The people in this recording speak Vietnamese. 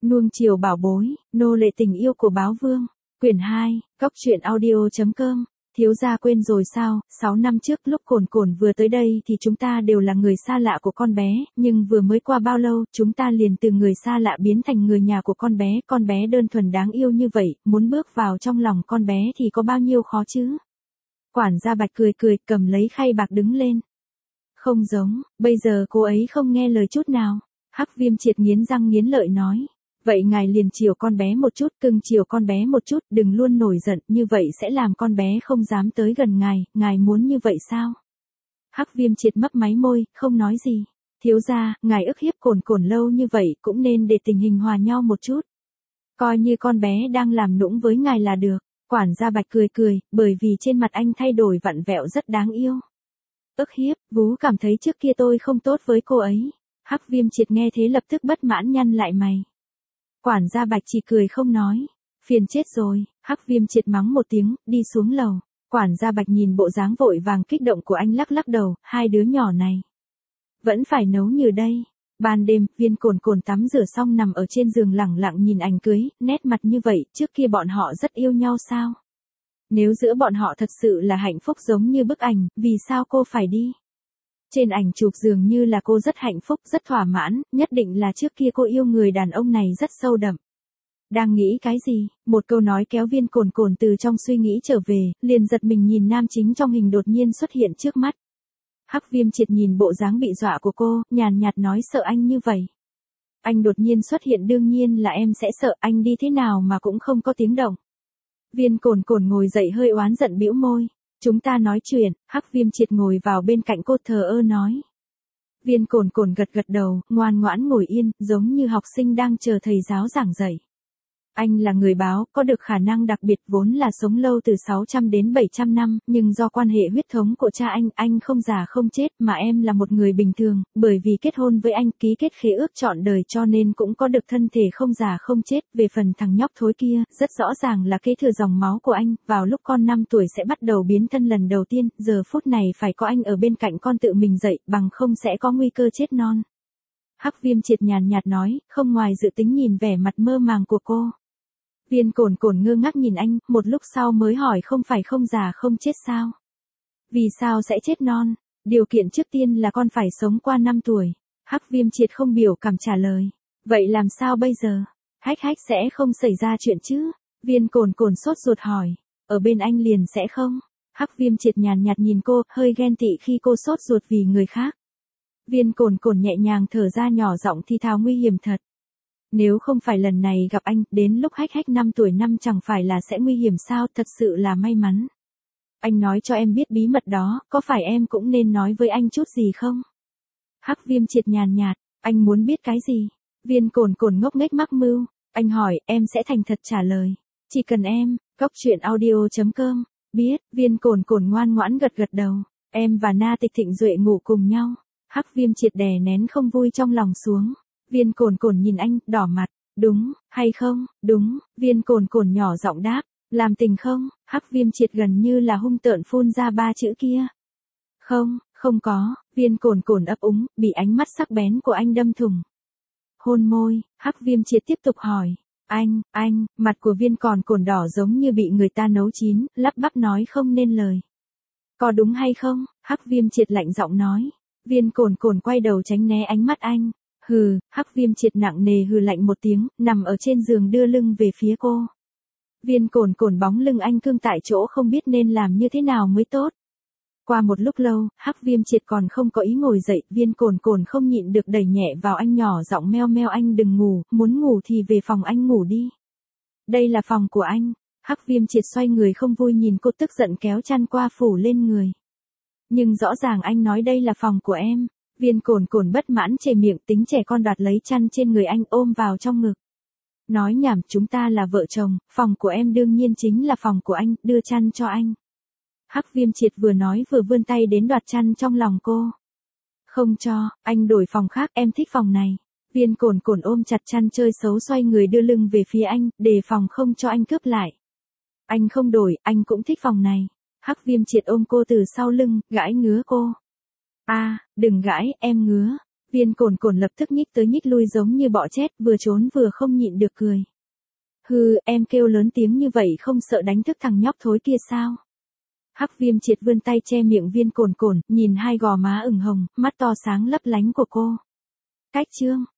Nuông chiều bảo bối, nô lệ tình yêu của báo vương. Quyển 2, Cóc truyện audio.com. Thiếu gia quên rồi sao, 6 năm trước lúc Cồn Cồn vừa tới đây thì chúng ta đều là người xa lạ của con bé, nhưng vừa mới qua bao lâu, chúng ta liền từ người xa lạ biến thành người nhà của con bé đơn thuần đáng yêu như vậy, muốn bước vào trong lòng con bé thì có bao nhiêu khó chứ. Quản gia Bạch cười cười, cầm lấy khay bạc đứng lên. Không giống, bây giờ cô ấy không nghe lời chút nào. Hắc Viêm Triệt nghiến răng nghiến lợi nói. Vậy ngài liền chiều con bé một chút, cưng chiều con bé một chút, đừng luôn nổi giận, như vậy sẽ làm con bé không dám tới gần ngài muốn như vậy sao? Hắc Viêm Triệt mấp máy môi, không nói gì. Thiếu gia, ngài ức hiếp Cồn Cồn lâu như vậy cũng nên để tình hình hòa nhau một chút. Coi như con bé đang làm nũng với ngài là được. Quản gia Bạch cười cười, bởi vì trên mặt anh thay đổi vặn vẹo rất đáng yêu. Ức hiếp, Vú cảm thấy trước kia tôi không tốt với cô ấy. Hắc Viêm Triệt nghe thế lập tức bất mãn nhăn lại mày. Quản gia Bạch chỉ cười không nói. Phiền chết rồi, Hắc Viêm Triệt mắng một tiếng, đi xuống lầu. Quản gia Bạch nhìn bộ dáng vội vàng kích động của anh lắc lắc đầu, hai đứa nhỏ này. Vẫn phải nấu như đây. Ban đêm, Viên Cồn Cồn tắm rửa xong nằm ở trên giường lẳng lặng nhìn ảnh cưới, nét mặt như vậy, trước kia bọn họ rất yêu nhau sao? Nếu giữa bọn họ thật sự là hạnh phúc giống như bức ảnh, vì sao cô phải đi? Trên ảnh chụp dường như là cô rất hạnh phúc, rất thỏa mãn, nhất định là trước kia cô yêu người đàn ông này rất sâu đậm. Đang nghĩ cái gì? Một câu nói kéo Viên Cồn Cồn từ trong suy nghĩ trở về, liền giật mình nhìn nam chính trong hình đột nhiên xuất hiện trước mắt. Hắc Viêm Triệt nhìn bộ dáng bị dọa của cô, nhàn nhạt nói sợ anh như vậy. Anh đột nhiên xuất hiện đương nhiên là em sẽ sợ, anh đi thế nào mà cũng không có tiếng động. Viên Cồn Cồn ngồi dậy hơi oán giận bĩu môi. Chúng ta nói chuyện, Hắc Viêm Triệt ngồi vào bên cạnh cô thờ ơ nói. Viên Cồn Cồn gật gật đầu, ngoan ngoãn ngồi yên, giống như học sinh đang chờ thầy giáo giảng dạy. Anh là người báo, có được khả năng đặc biệt vốn là sống lâu từ 600 đến 700 năm, nhưng do quan hệ huyết thống của cha anh không già không chết, mà em là một người bình thường, bởi vì kết hôn với anh ký kết khế ước trọn đời cho nên cũng có được thân thể không già không chết. Về phần thằng nhóc thối kia, rất rõ ràng là kế thừa dòng máu của anh, vào lúc con 5 tuổi sẽ bắt đầu biến thân lần đầu tiên, giờ phút này phải có anh ở bên cạnh con tự mình dậy, bằng không sẽ có nguy cơ chết non. Hắc Viêm Triệt nhàn nhạt nói, không ngoài dự tính nhìn vẻ mặt mơ màng của cô. Viên Cồn Cồn ngơ ngác nhìn anh, một lúc sau mới hỏi không phải không già không chết sao? Vì sao sẽ chết non? Điều kiện trước tiên là con phải sống qua 5 tuổi. Hắc Viêm Triệt không biểu cảm trả lời. Vậy làm sao bây giờ? Hách sẽ không xảy ra chuyện chứ? Viên Cồn Cồn sốt ruột hỏi. Ở bên anh liền sẽ không? Hắc Viêm Triệt nhàn nhạt nhìn cô, hơi ghen tị khi cô sốt ruột vì người khác. Viên Cồn Cồn nhẹ nhàng thở ra nhỏ giọng thi thào nguy hiểm thật. Nếu không phải lần này gặp anh, đến lúc Hách 5 tuổi năm chẳng phải là sẽ nguy hiểm sao, thật sự là may mắn. Anh nói cho em biết bí mật đó, có phải em cũng nên nói với anh chút gì không? Hắc Viêm Triệt nhàn nhạt, anh muốn biết cái gì? Viên Cồn Cồn ngốc nghếch mắc mưu, anh hỏi, em sẽ thành thật trả lời. Chỉ cần em, Cóc truyện audio.com, biết, Viên Cồn Cồn ngoan ngoãn gật gật đầu, em và Na Tịch Thịnh Duệ ngủ cùng nhau. Hắc Viêm Triệt đè nén không vui trong lòng xuống. Viên Cồn Cồn nhìn anh, đỏ mặt, đúng, hay không, đúng, Viên Cồn Cồn nhỏ giọng đáp, làm tình không, Hắc Viêm Triệt gần như là hung tợn phun ra 3 chữ kia. Không có, Viên Cồn Cồn ấp úng, bị ánh mắt sắc bén của anh đâm thủng. Hôn môi, Hắc Viêm Triệt tiếp tục hỏi, anh, mặt của Viên Cồn Cồn đỏ giống như bị người ta nấu chín, lắp bắp nói không nên lời. Có đúng hay không, Hắc Viêm Triệt lạnh giọng nói, Viên Cồn Cồn quay đầu tránh né ánh mắt anh. Hừ, Hắc Viêm Triệt nặng nề hừ lạnh một tiếng, nằm ở trên giường đưa lưng về phía cô. Viên Cồn Cồn bóng lưng anh cương tại chỗ không biết nên làm như thế nào mới tốt. Qua một lúc lâu, Hắc Viêm Triệt còn không có ý ngồi dậy, Viên Cồn Cồn không nhịn được đẩy nhẹ vào anh nhỏ giọng meo meo anh đừng ngủ, muốn ngủ thì về phòng anh ngủ đi. Đây là phòng của anh. Hắc Viêm Triệt xoay người không vui nhìn cô tức giận kéo chăn qua phủ lên người. Nhưng rõ ràng anh nói đây là phòng của em. Viên Cồn Cồn bất mãn chề miệng tính trẻ con đoạt lấy chăn trên người anh ôm vào trong ngực. Nói nhảm chúng ta là vợ chồng, phòng của em đương nhiên chính là phòng của anh, đưa chăn cho anh. Hắc Viêm Triệt vừa nói vừa vươn tay đến đoạt chăn trong lòng cô. Không cho, anh đổi phòng khác, em thích phòng này. Viên Cồn Cồn ôm chặt chăn chơi xấu xoay người đưa lưng về phía anh, đề phòng không cho anh cướp lại. Anh không đổi, anh cũng thích phòng này. Hắc Viêm Triệt ôm cô từ sau lưng, gãi ngứa cô. Đừng gãi, em ngứa. Viên Cồn Cồn lập tức nhích tới nhích lui giống như bọ chết, vừa trốn vừa không nhịn được cười. Hừ, em kêu lớn tiếng như vậy không sợ đánh thức thằng nhóc thối kia sao? Hắc Viêm Triệt vươn tay che miệng Viên Cồn Cồn, nhìn hai gò má ửng hồng, mắt to sáng lấp lánh của cô. Cách chương